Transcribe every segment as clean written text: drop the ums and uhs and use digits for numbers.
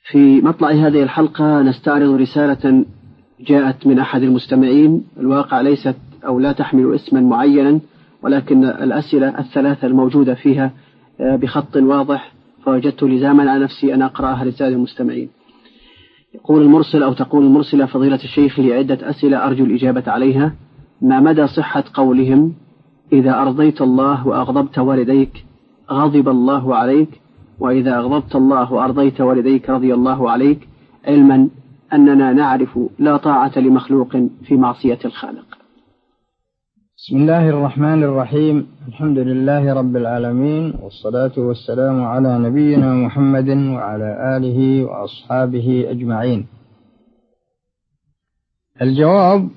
في مطلع هذه الحلقة نستعرض رسالة جاءت من أحد المستمعين، الواقع ليست أو لا تحمل اسما معينا، ولكن الأسئلة الثلاثة الموجودة فيها بخط واضح، فوجدت لزاما على نفسي أن أقرأها رسالة المستمعين. يقول المرسل أو تقول المرسلة: فضيلة الشيخ، لي عدة أسئلة أرجو الإجابة عليها. ما مدى صحة قولهم إذا أرضيت الله وأغضبت والديك غضب الله عليك، وإذا أغضبت الله وأرضيت والديك رضي الله عليك، علما أننا نعرف لا طاعة لمخلوق في معصية الخالق؟ بسم الله الرحمن الرحيم. الحمد لله رب العالمين، والصلاة والسلام على نبينا محمد وعلى آله وأصحابه أجمعين. الجواب: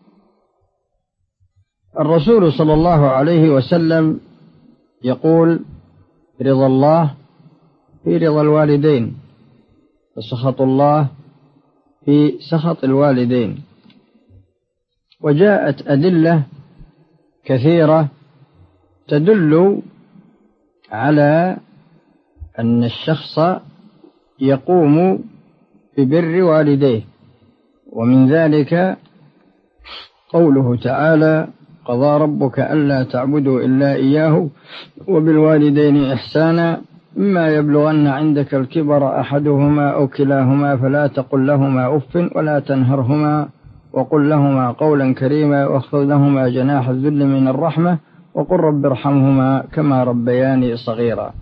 الرسول صلى الله عليه وسلم يقول: رضا الله في رضا الوالدين، وسخط الله في سخط الوالدين. وجاءت أدلة كثيرة تدل على أن الشخص يقوم ببر والديه، ومن ذلك قوله تعالى: قضى ربك ألا تعبدوا إلا إياه وبالوالدين إحسانا، إما يبلغن عندك الكبر أحدهما أو كلاهما فلا تقل لهما أف ولا تنهرهما وقل لهما قولا كريما واخفض لهما جناح الذل من الرحمة وقل رب ارحمهما كما ربياني صغيرا.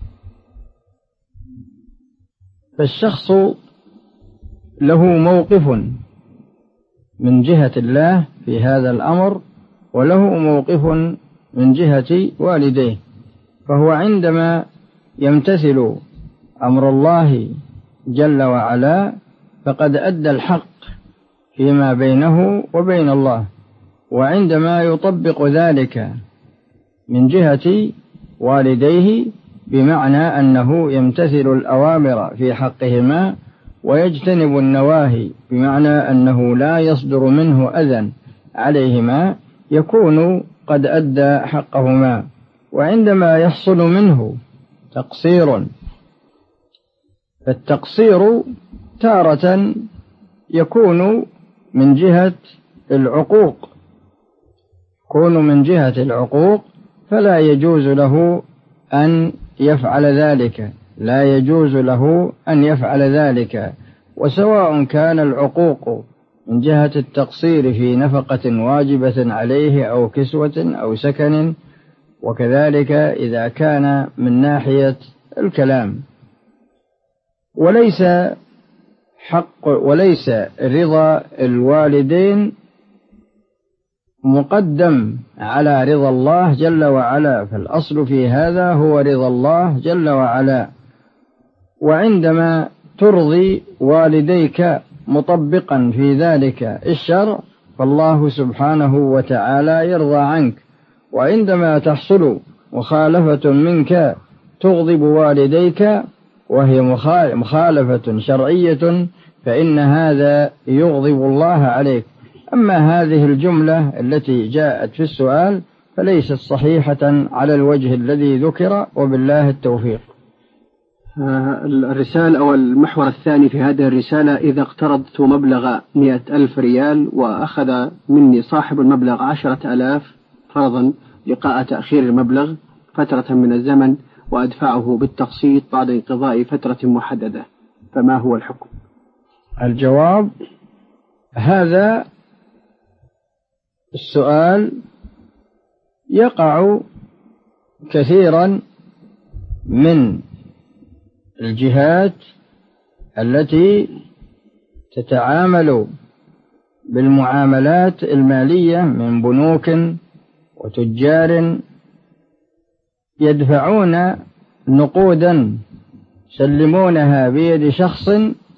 فالشخص له موقف من جهة الله في هذا الأمر، وله موقف من جهة والديه، فهو عندما يمتثل أمر الله جل وعلا فقد أدى الحق فيما بينه وبين الله، وعندما يطبق ذلك من جهة والديه بمعنى أنه يمتثل الأوامر في حقهما ويجتنب النواهي بمعنى أنه لا يصدر منه أذى عليهما، يكون قد أدى حقهما. وعندما يحصل منه تقصير، فالتقصير تارة يكون من جهة العقوق، فلا يجوز له أن يفعل ذلك، وسواء كان العقوق من جهة التقصير في نفقة واجبة عليه أو كسوة أو سكن، وكذلك إذا كان من ناحية الكلام. وليس رضا الوالدين مقدم على رضا الله جل وعلا، فالأصل في هذا هو رضا الله جل وعلا. وعندما ترضي والديك مطبقا في ذلك الشرع فالله سبحانه وتعالى يرضى عنك، وعندما تحصل مخالفة منك تغضب والديك وهي مخالفة شرعية فإن هذا يغضب الله عليك. أما هذه الجملة التي جاءت في السؤال فليست صحيحة على الوجه الذي ذكر، وبالله التوفيق. الرسالة أو المحور الثاني في هذه الرسالة: إذا اقترضت مبلغ 100,000 ريال وأخذ مني صاحب المبلغ 10,000 فرضا لقاء تأخير المبلغ فترة من الزمن وأدفعه بالتقسيط بعد انقضاء فترة محددة، فما هو الحكم؟ الجواب: هذا السؤال يقع كثيرا من الجهات التي تتعامل بالمعاملات المالية من بنوك وتجار، يدفعون نقودا يسلمونها بيد شخص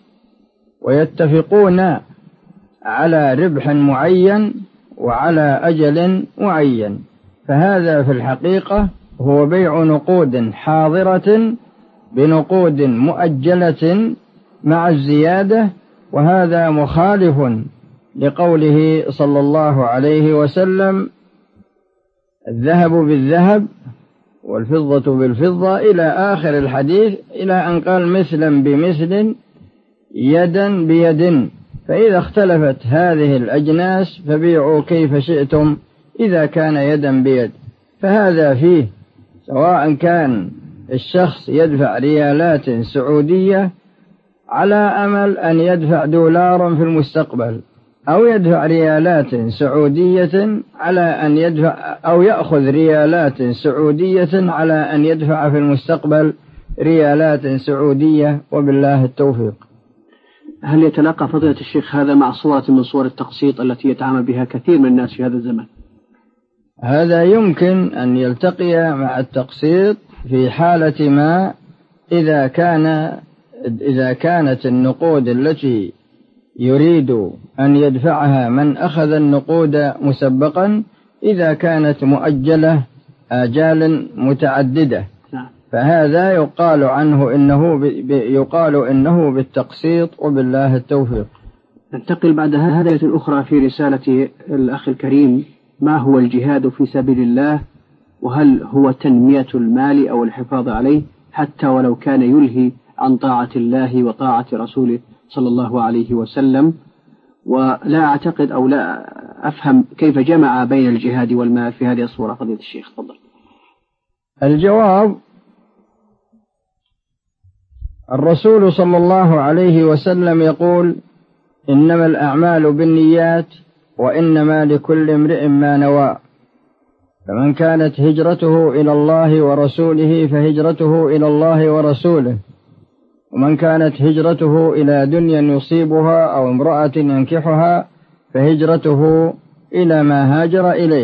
ويتفقون على ربح معين وعلى أجل معين، فهذا في الحقيقة هو بيع نقود حاضرة بنقود مؤجلة مع الزيادة، وهذا مخالف لقوله صلى الله عليه وسلم: الذهب بالذهب والفضة بالفضة إلى آخر الحديث، إلى أن قال مثلا بمثل يدا بيد، فإذا اختلفت هذه الأجناس فبيعوا كيف شئتم إذا كان يدا بيد. فهذا فيه سواء كان الشخص يدفع ريالات سعودية على أمل أن يدفع دولارا في المستقبل، أو يدفع ريالات سعودية على أن يدفع، أو يأخذ ريالات سعودية على أن يدفع في المستقبل ريالات سعودية، وبالله التوفيق. هل يتلاقى فضيلة الشيخ هذا مع صورة من صور التقسيط التي يتعامل بها كثير من الناس في هذا الزمن؟ هذا يمكن أن يلتقي مع التقسيط في حالة ما إذا كانت النقود التي يريد أن يدفعها من أخذ النقود مسبقا إذا كانت مؤجلة آجال متعددة، فهذا يقال إنه بالتقسيط، وبالله التوفيق. ننتقل بعد هذا الأخرى في رسالة الأخ الكريم: ما هو الجهاد في سبيل الله؟ وهل هو تنمية المال أو الحفاظ عليه حتى ولو كان يلهي عن طاعة الله وطاعة رسوله صلى الله عليه وسلم؟ ولا أعتقد أو لا أفهم كيف جمع بين الجهاد والمال في هذه الصورة. فضيلة الشيخ تفضل. الجواب: الرسول صلى الله عليه وسلم يقول: إنما الأعمال بالنيات وإنما لكل امرئ ما نوى، فمن كانت هجرته إلى الله ورسوله فهجرته إلى الله ورسوله، ومن كانت هجرته إلى دنيا يصيبها أو امرأة ينكحها فهجرته إلى ما هاجر إليه.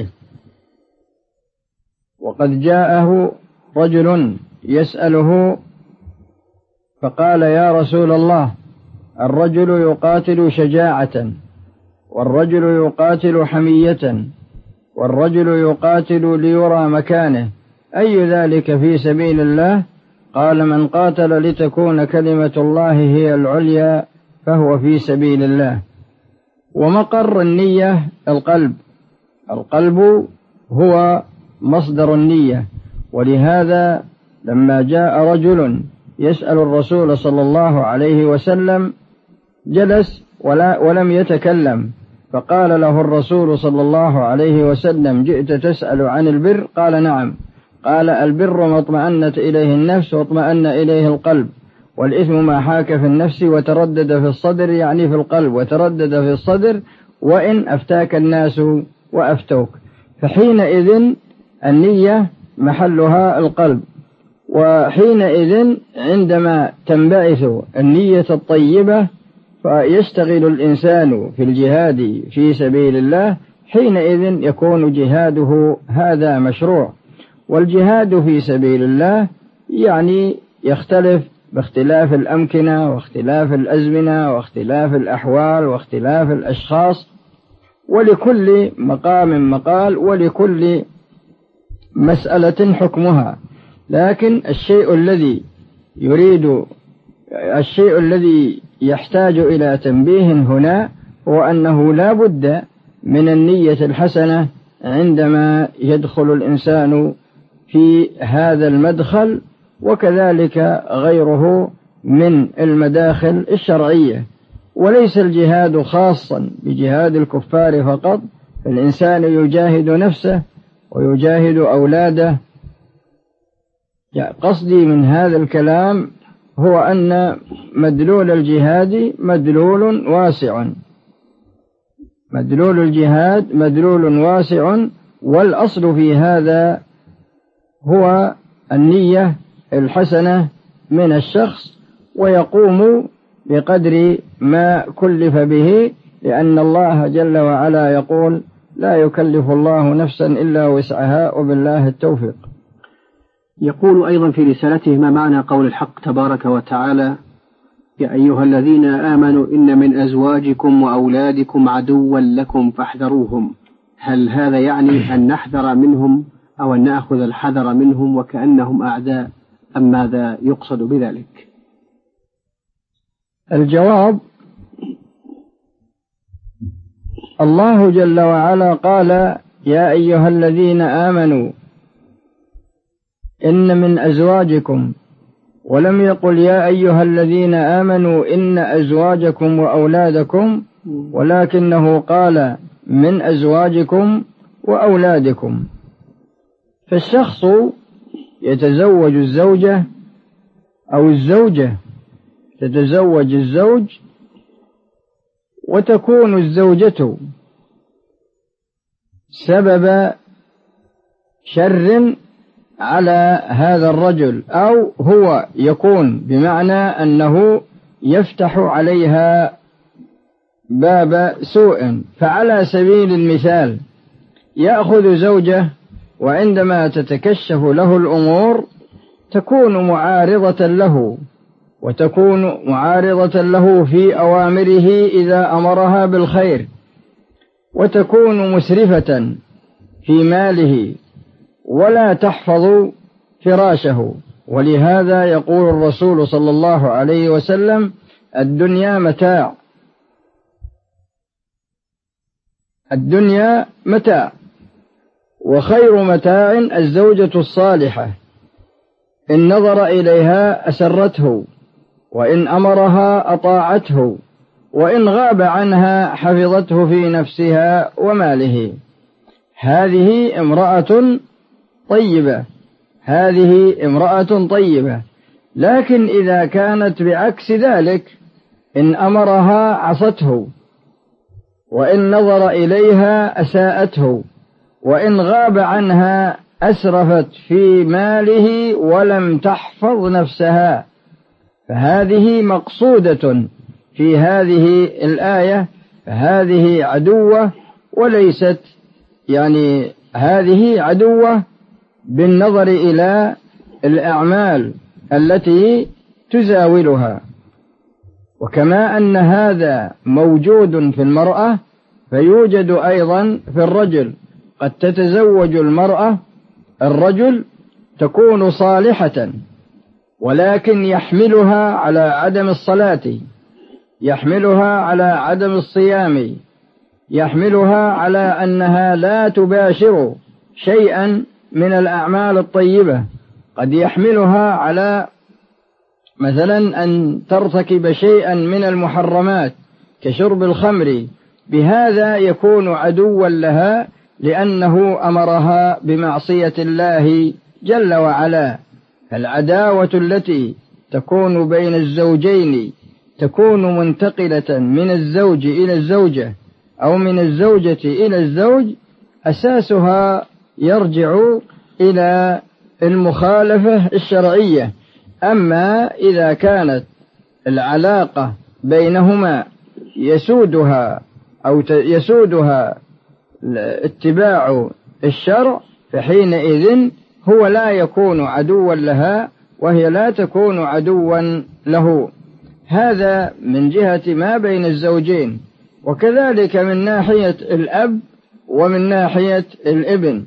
وقد جاءه رجل يسأله فقال: يا رسول الله، الرجل يقاتل شجاعة، والرجل يقاتل حمية، والرجل يقاتل ليرى مكانه، أي ذلك في سبيل الله؟ قال: من قاتل لتكون كلمة الله هي العليا فهو في سبيل الله. ومقر النية القلب هو مصدر النية، ولهذا لما جاء رجل يسأل الرسول صلى الله عليه وسلم جلس ولم يتكلم، فقال له الرسول صلى الله عليه وسلم: جئت تسأل عن البر؟ قال: نعم. قال: البر ما اطمأنت إليه النفس واطمأن إليه القلب، والإثم ما حاك في النفس وتردد في الصدر، يعني في القلب وتردد في الصدر، وإن أفتاك الناس وأفتوك. فحينئذ النية محلها القلب، وحينئذ عندما تنبعث النية الطيبة فيشتغل الإنسان في الجهاد في سبيل الله، حينئذ يكون جهاده هذا مشروع. والجهاد في سبيل الله يعني يختلف باختلاف الأمكنة واختلاف الأزمنة واختلاف الأحوال واختلاف الأشخاص، ولكل مقام مقال، ولكل مسألة حكمها. لكن الشيء الذي يحتاج إلى تنبيه هنا هو أنه لا بد من النية الحسنة عندما يدخل الإنسان في هذا المدخل، وكذلك غيره من المداخل الشرعية. وليس الجهاد خاصا بجهاد الكفار فقط، فالإنسان يجاهد نفسه ويجاهد أولاده. قصدي من هذا الكلام هو أن مدلول الجهاد مدلول واسع، مدلول الجهاد مدلول واسع، والأصل في هذا هو النية الحسنة من الشخص، ويقوم بقدر ما كلف به، لأن الله جل وعلا يقول: لا يكلف الله نفسا إلا وسعها، وبالله التوفيق. يقول أيضا في رسالته: ما معنى قول الحق تبارك وتعالى: يا أيها الذين آمنوا إن من أزواجكم وأولادكم عدوا لكم فاحذروهم؟ هل هذا يعني أن نحذر منهم أو أن نأخذ الحذر منهم وكأنهم أعداء، أم ماذا يقصد بذلك؟ الجواب: الله جل وعلا قال: يا أيها الذين آمنوا إن من أزواجكم ولم يقل يا أيها الذين آمنوا إن أزواجكم وأولادكم، ولكنه قال من أزواجكم وأولادكم. فالشخص يتزوج الزوجة أو الزوجة تتزوج الزوج، وتكون الزوجة سبب شر على هذا الرجل، أو هو يكون بمعنى أنه يفتح عليها باب سوء. فعلى سبيل المثال يأخذ زوجة، وعندما تتكشف له الأمور تكون معارضة له، وتكون معارضة له في أوامره إذا أمرها بالخير، وتكون مسرفة في ماله ولا تحفظ فراشه. ولهذا يقول الرسول صلى الله عليه وسلم: الدنيا متاع، الدنيا متاع، وخير متاع الزوجة الصالحة، إن نظر إليها أسرته، وإن أمرها أطاعته، وإن غاب عنها حفظته في نفسها وماله. هذه امرأة طيبة، هذه امرأة طيبة. لكن إذا كانت بعكس ذلك، إن أمرها عصته، وإن نظر إليها أساءته، وإن غاب عنها أسرفت في ماله ولم تحفظ نفسها، فهذه مقصودة في هذه الآية. فهذه عدوة، وليست هذه عدوة بالنظر إلى الأعمال التي تزاولها. وكما أن هذا موجود في المرأة، فيوجد أيضا في الرجل. قد تتزوج المرأة الرجل تكون صالحة، ولكن يحملها على عدم الصلاة، يحملها على عدم الصيام، يحملها على أنها لا تباشر شيئا من الأعمال الطيبة، قد يحملها على مثلا أن ترتكب شيئا من المحرمات كشرب الخمر. بهذا يكون عدوا لها، لأنه أمرها بمعصية الله جل وعلا. العداوة التي تكون بين الزوجين تكون منتقلة من الزوج إلى الزوجة، أو من الزوجة إلى الزوج، أساسها يرجع إلى المخالفة الشرعية. أما إذا كانت العلاقة بينهما يسودها اتباع الشرع، فحينئذ هو لا يكون عدوا لها، وهي لا تكون عدوا له. هذا من جهة ما بين الزوجين. وكذلك من ناحية الأب ومن ناحية الابن.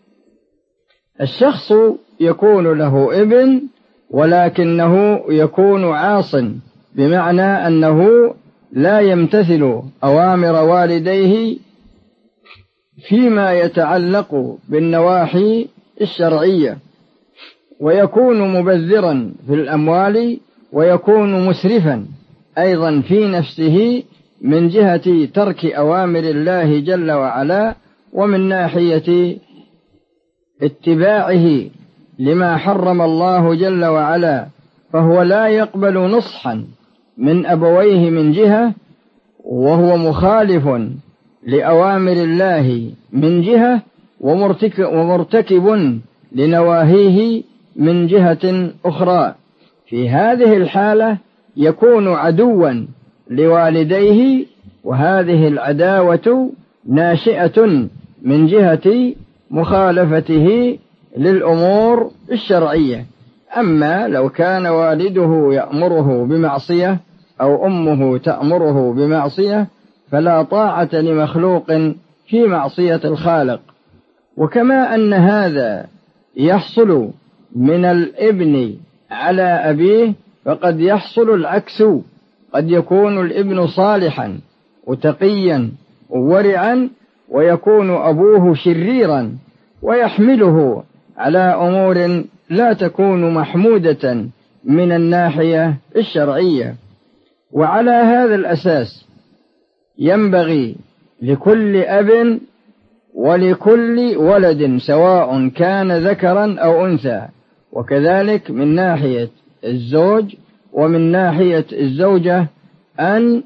الشخص يكون له ابن، ولكنه يكون عاصٍ، بمعنى أنه لا يمتثل أوامر والديه فيما يتعلق بالنواحي الشرعية، ويكون مبذرا في الأموال، ويكون مسرفا أيضا في نفسه من جهة ترك أوامر الله جل وعلا، ومن ناحية اتباعه لما حرم الله جل وعلا. فهو لا يقبل نصحا من أبويه من جهة، وهو مخالف لأوامر الله من جهة، ومرتكب لنواهيه من جهة أخرى. في هذه الحالة يكون عدوا لوالديه، وهذه العداوة ناشئة من جهة مخالفته للأمور الشرعية. أما لو كان والده يأمره بمعصية، أو أمه تأمره بمعصية، فلا طاعة لمخلوق في معصية الخالق. وكما أن هذا يحصل من الابن على أبيه، فقد يحصل العكس. قد يكون الابن صالحا وتقيا وورعا، ويكون أبوه شريرا، ويحمله على أمور لا تكون محمودة من الناحية الشرعية. وعلى هذا الأساس ينبغي لكل أب ولكل ولد سواء كان ذكرا أو أنثى، وكذلك من ناحية الزوج ومن ناحية الزوجة، أن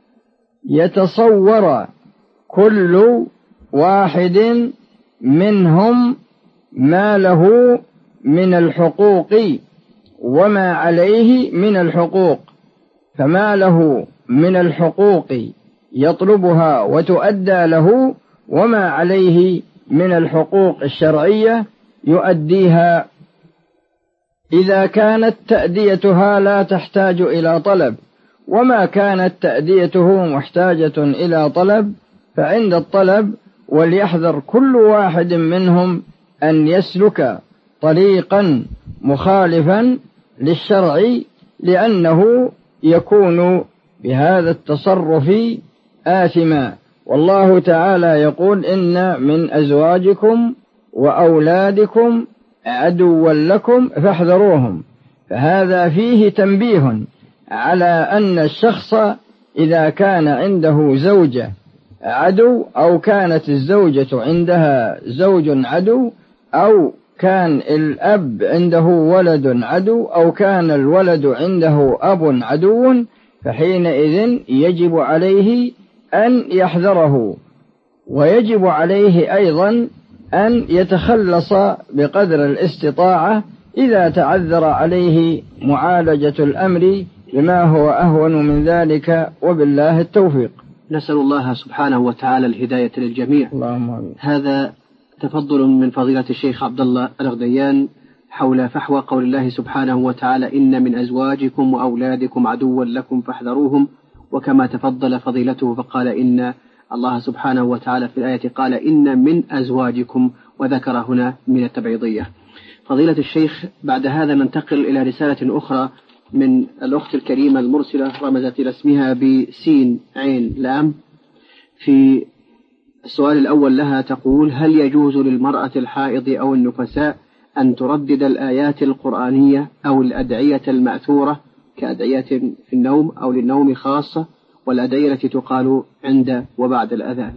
يتصور كل واحد منهم ما له من الحقوق وما عليه من الحقوق، فما له من الحقوق يطلبها وتؤدى له، وما عليه من الحقوق الشرعية يؤديها إذا كانت تأديتها لا تحتاج إلى طلب، وما كانت تأديته محتاجة إلى طلب فعند الطلب. وليحذر كل واحد منهم أن يسلك طريقا مخالفا للشرع، لأنه يكون بهذا التصرف آثما. والله تعالى يقول: إن من أزواجكم وأولادكم عدوا لكم فاحذروهم. فهذا فيه تنبيه على أن الشخص إذا كان عنده زوجة عدو، أو كانت الزوجة عندها زوج عدو، أو كان الأب عنده ولد عدو، أو كان الولد عنده أب عدو، فحينئذ يجب عليه أن يحذره، ويجب عليه أيضا أن يتخلص بقدر الاستطاعة إذا تعذر عليه معالجة الأمر بما هو أهون من ذلك، وبالله التوفيق. نسأل الله سبحانه وتعالى الهداية للجميع. اللهم آمين. هذا تفضل من فضيلة الشيخ عبد الله الغديان حول فحوى قول الله سبحانه وتعالى: إن من أزواجكم وأولادكم عدوا لكم فاحذروهم. وكما تفضل فضيلته فقال إن الله سبحانه وتعالى في الآية قال: إن من أزواجكم، وذكر هنا من التبعيضية. فضيلة الشيخ، بعد هذا ننتقل إلى رسالة أخرى من الأخت الكريمة المرسلة، رمزت إلى اسمها بسين عين لام. في السؤال الأول لها تقول: هل يجوز للمرأة الحائض أو النفساء أن تردد الآيات القرآنية أو الأدعية المأثورة كأدعية في النوم أو للنوم خاصة، والأدعية التي تقال عند وبعد الأذان؟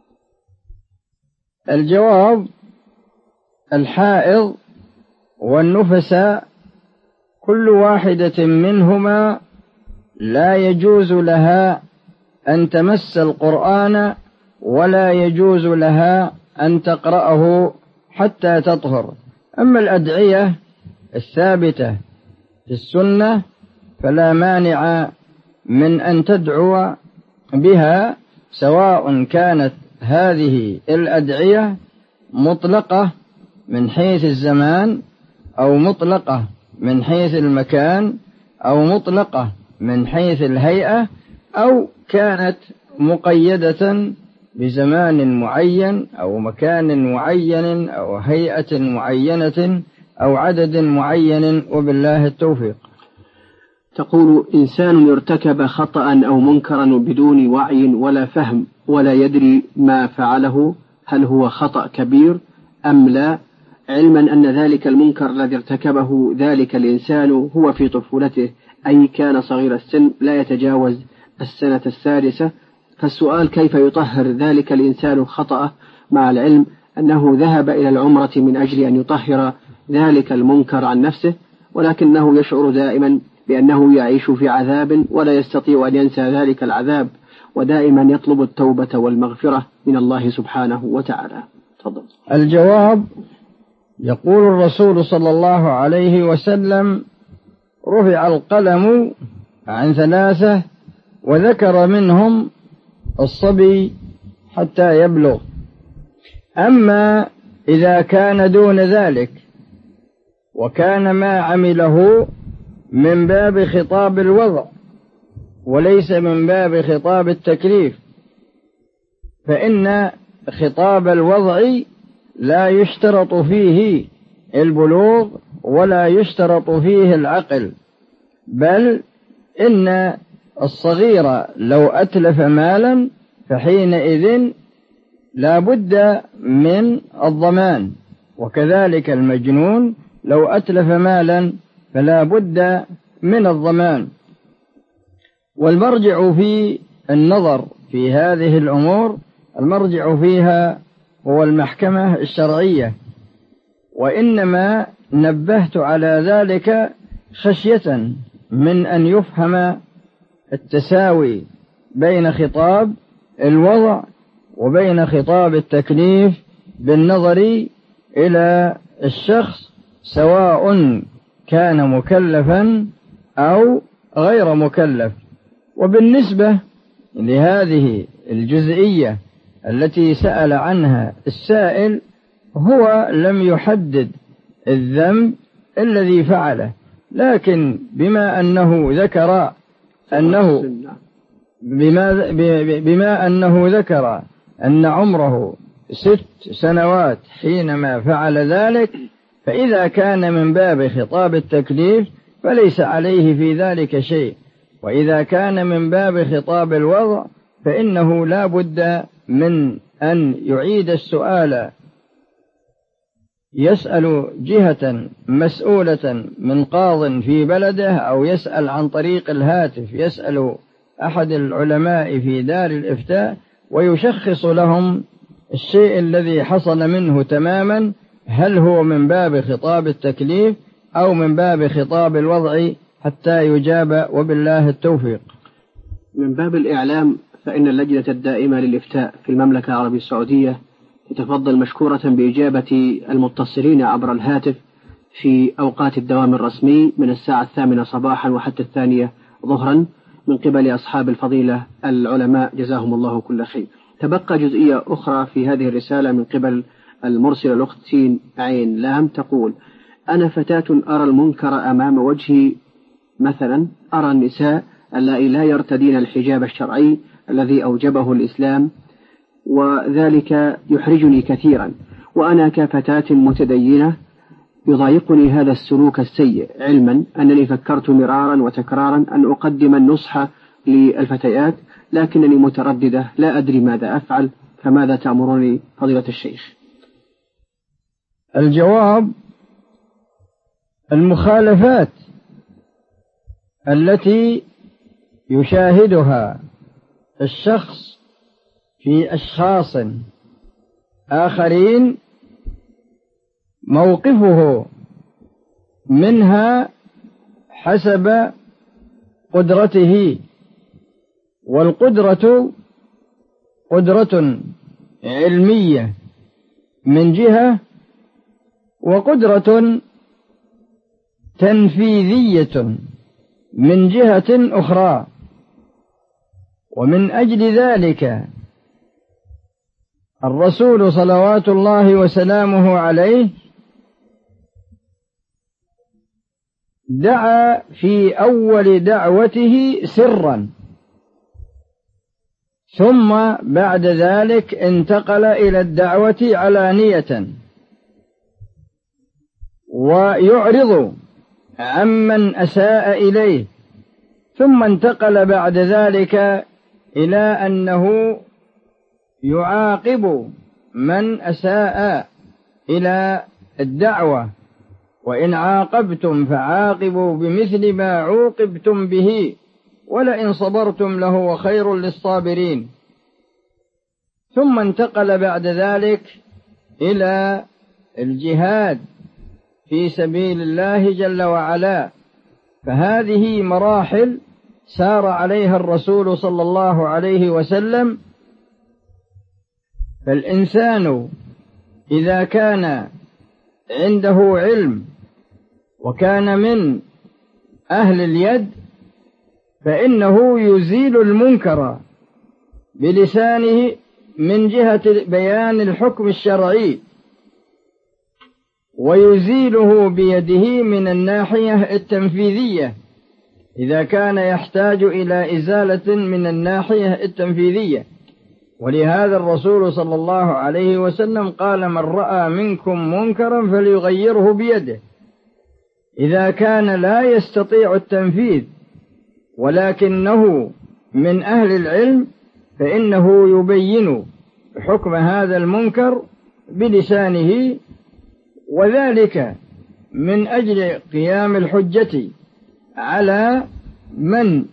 الجواب: الحائض والنفساء كل واحدة منهما لا يجوز لها أن تمس القرآن، ولا يجوز لها أن تقرأه حتى تطهر. أما الأدعية الثابتة في السنة فلا مانع من أن تدعو بها، سواء كانت هذه الأدعية مطلقة من حيث الزمان، أو مطلقة من حيث المكان، أو مطلقة من حيث الهيئة، أو كانت مقيدة بزمان معين أو مكان معين أو هيئة معينة أو عدد معين، وبالله التوفيق. تقول: إنسان ارتكب خطأ أو منكرا بدون وعي ولا فهم ولا يدري ما فعله، هل هو خطأ كبير أم لا؟ علما أن ذلك المنكر الذي ارتكبه ذلك الإنسان هو في طفولته، أي كان صغير السن لا يتجاوز السنة السادسة. فالسؤال: كيف يطهر ذلك الإنسان خطأه مع العلم أنه ذهب إلى العمرة من أجل أن يطهر ذلك المنكر عن نفسه، ولكنه يشعر دائما بأنه يعيش في عذاب ولا يستطيع أن ينسى ذلك العذاب، ودائما يطلب التوبة والمغفرة من الله سبحانه وتعالى؟ تفضل. الجواب: يقول الرسول صلى الله عليه وسلم: رفع القلم عن 3 وذكر منهم الصبي حتى يبلغ. أما إذا كان دون ذلك وكان ما عمله من باب خطاب الوضع وليس من باب خطاب التكليف، فإن خطاب الوضع لا يشترط فيه البلوغ ولا يشترط فيه العقل، بل إن الصغير لو أتلف مالا فحينئذ لا بد من الضمان، وكذلك المجنون لو أتلف مالا فلا بد من الضمان. والمرجع في النظر في هذه الأمور المرجع فيها هو المحكمة الشرعية، وإنما نبهت على ذلك خشية من أن يفهم التساوي بين خطاب الوضع وبين خطاب التكليف بالنظر إلى الشخص سواء كان مكلفا أو غير مكلف. وبالنسبة لهذه الجزئية التي سأل عنها السائل، هو لم يحدد الذنب الذي فعله، لكن بما أنه ذكر أن عمره 6 سنوات حينما فعل ذلك، فإذا كان من باب خطاب التكليف فليس عليه في ذلك شيء، وإذا كان من باب خطاب الوضع فإنه لا بد من أن يعيد السؤال، يسأل جهة مسؤولة من قاض في بلده، أو يسأل عن طريق الهاتف، يسأل أحد العلماء في دار الإفتاء ويشخص لهم الشيء الذي حصل منه تماما، هل هو من باب خطاب التكليف أو من باب خطاب الوضع، حتى يجاب، وبالله التوفيق. من باب الإعلام، فإن اللجنة الدائمة للإفتاء في المملكة العربية السعودية تتفضل مشكورة بإجابة المتصلين عبر الهاتف في أوقات الدوام الرسمي من الساعة 8 صباحا وحتى 2 ظهرا من قبل أصحاب الفضيلة العلماء جزاهم الله كل خير. تبقى جزئية أخرى في هذه الرسالة من قبل المرسل الأخت سين عين لام، تقول: أنا فتاة أرى المنكر أمام وجهي، مثلا أرى النساء اللائي لا يرتدين الحجاب الشرعي الذي أوجبه الإسلام، وذلك يحرجني كثيرا، وأنا كفتاة متدينة يضايقني هذا السلوك السيء، علما أنني فكرت مرارا وتكرارا أن أقدم النصح للفتيات، لكنني مترددة لا أدري ماذا أفعل، فماذا تأمرني فضيلة الشيخ؟ الجواب: المخالفات التي يشاهدها الشخص في أشخاص آخرين موقفه منها حسب قدرته، والقدرة قدرة علمية من جهة، وقدرة تنفيذية من جهة أخرى. ومن أجل ذلك الرسول صلوات الله وسلامه عليه دعا في أول دعوته سرا، ثم بعد ذلك انتقل إلى الدعوة علانية، ويعرض عمن أساء إليه، ثم انتقل بعد ذلك إلى أنه يعاقب من أساء إلى الدعوة، وإن عاقبتم فعاقبوا بمثل ما عوقبتم به ولئن صبرتم لهو خير للصابرين. ثم انتقل بعد ذلك إلى الجهاد في سبيل الله جل وعلا. فهذه مراحل سار عليها الرسول صلى الله عليه وسلم. فالإنسان إذا كان عنده علم وكان من أهل اليد فإنه يزيل المنكر بلسانه من جهة بيان الحكم الشرعي، ويزيله بيده من الناحية التنفيذية إذا كان يحتاج إلى إزالة من الناحية التنفيذية. ولهذا الرسول صلى الله عليه وسلم قال: من رأى منكم منكرا فليغيره بيده. إذا كان لا يستطيع التنفيذ ولكنه من أهل العلم فإنه يبين حكم هذا المنكر بلسانه، وذلك من أجل قيام الحجة على من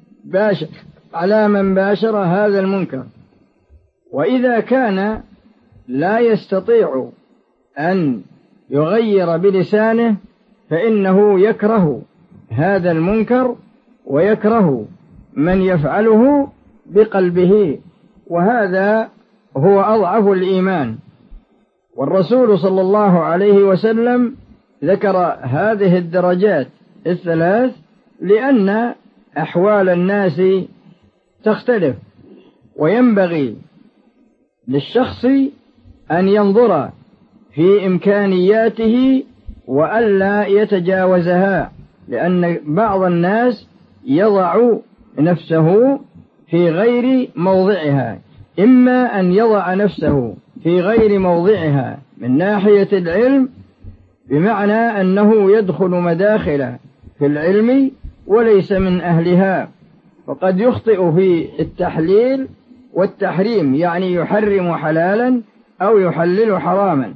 باشر هذا المنكر. وإذا كان لا يستطيع أن يغير بلسانه فإنه يكره هذا المنكر ويكره من يفعله بقلبه، وهذا هو أضعف الإيمان. والرسول صلى الله عليه وسلم ذكر هذه الدرجات الثلاث لأن أحوال الناس تختلف، وينبغي للشخص أن ينظر في إمكانياته وألا يتجاوزها، لأن بعض الناس يضع نفسه في غير موضعها، إما أن يضع نفسه في غير موضعها من ناحية العلم، بمعنى أنه يدخل مداخل في العلم وليس من أهلها، فقد يخطئ في التحليل والتحريم، يعني يحرم حلالا أو يحلل حراما،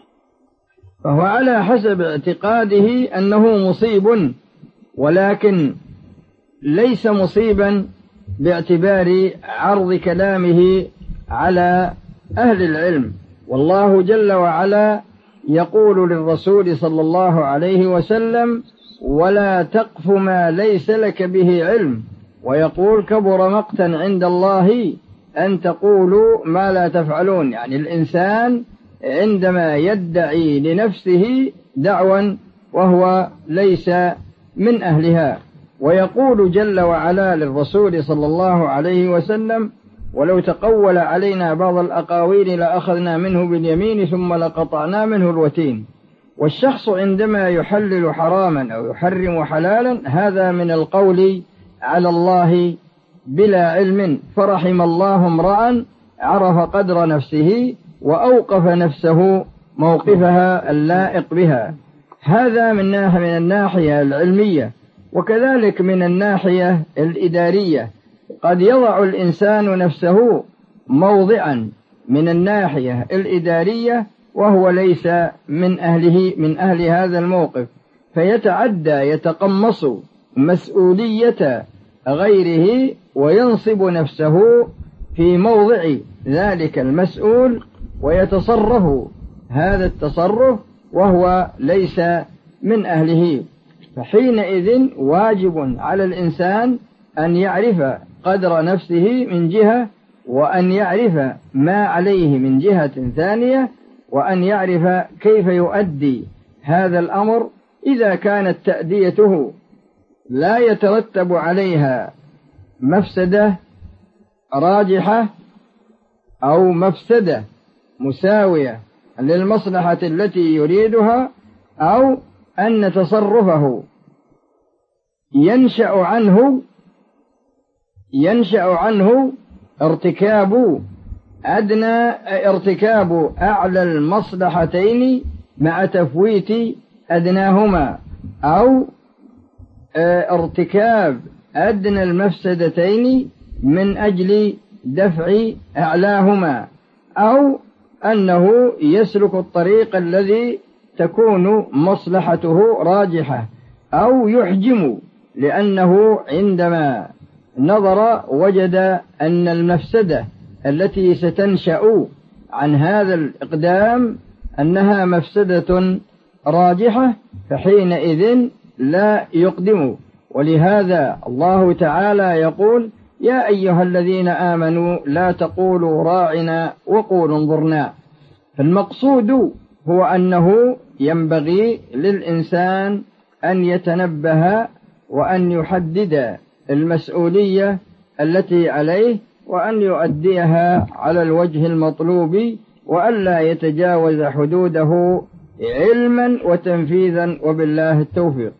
فهو على حسب اعتقاده أنه مصيب، ولكن ليس مصيبا باعتبار عرض كلامه على أهل العلم. والله جل وعلا يقول للرسول صلى الله عليه وسلم: ولا تقف ما ليس لك به علم، ويقول: كبر مقتا عند الله أن تقولوا ما لا تفعلون. يعني الإنسان عندما يدعي لنفسه دعوى وهو ليس من أهلها. ويقول جل وعلا للرسول صلى الله عليه وسلم: ولو تقول علينا بعض الأقاويل لأخذنا منه باليمين ثم لقطعنا منه الوتين. والشخص عندما يحلل حراما أو يحرم حلالا هذا من القول على الله بلا علم، فرحم الله امرأ عرف قدر نفسه وأوقف نفسه موقفها اللائق بها. هذا من الناحية العلمية. وكذلك من الناحية الإدارية قد يضع الإنسان نفسه موضعا من الناحية الإدارية وهو ليس من أهل هذا الموقف، فيتعدى يتقمص مسؤولية غيره وينصب نفسه في موضع ذلك المسؤول ويتصرف هذا التصرف وهو ليس من أهله. فحينئذ واجب على الإنسان أن يعرف قدر نفسه من جهة، وأن يعرف ما عليه من جهة ثانية، وأن يعرف كيف يؤدي هذا الأمر إذا كانت تأديته لا يترتب عليها مفسدة راجحة أو مفسدة مساوية للمصلحة التي يريدها، أو أن تصرفه ينشأ عنه ارتكاب أعلى المصلحتين مع تفويت أدناهما، أو ارتكاب أدنى المفسدتين من أجل دفع أعلاهما، أو أنه يسلك الطريق الذي تكون مصلحته راجحة، أو يحجم لأنه عندما نظر وجد أن المفسدة التي ستنشأ عن هذا الإقدام أنها مفسدة راجحة، فحينئذ لا يقدم. ولهذا الله تعالى يقول: يا أيها الذين آمنوا لا تقولوا راعنا وقولوا انظرنا. فالمقصود هو أنه ينبغي للإنسان أن يتنبه وأن يحدد المسؤولية التي عليه وأن يؤديها على الوجه المطلوب، وألا يتجاوز حدوده علما وتنفيذا، وبالله التوفيق.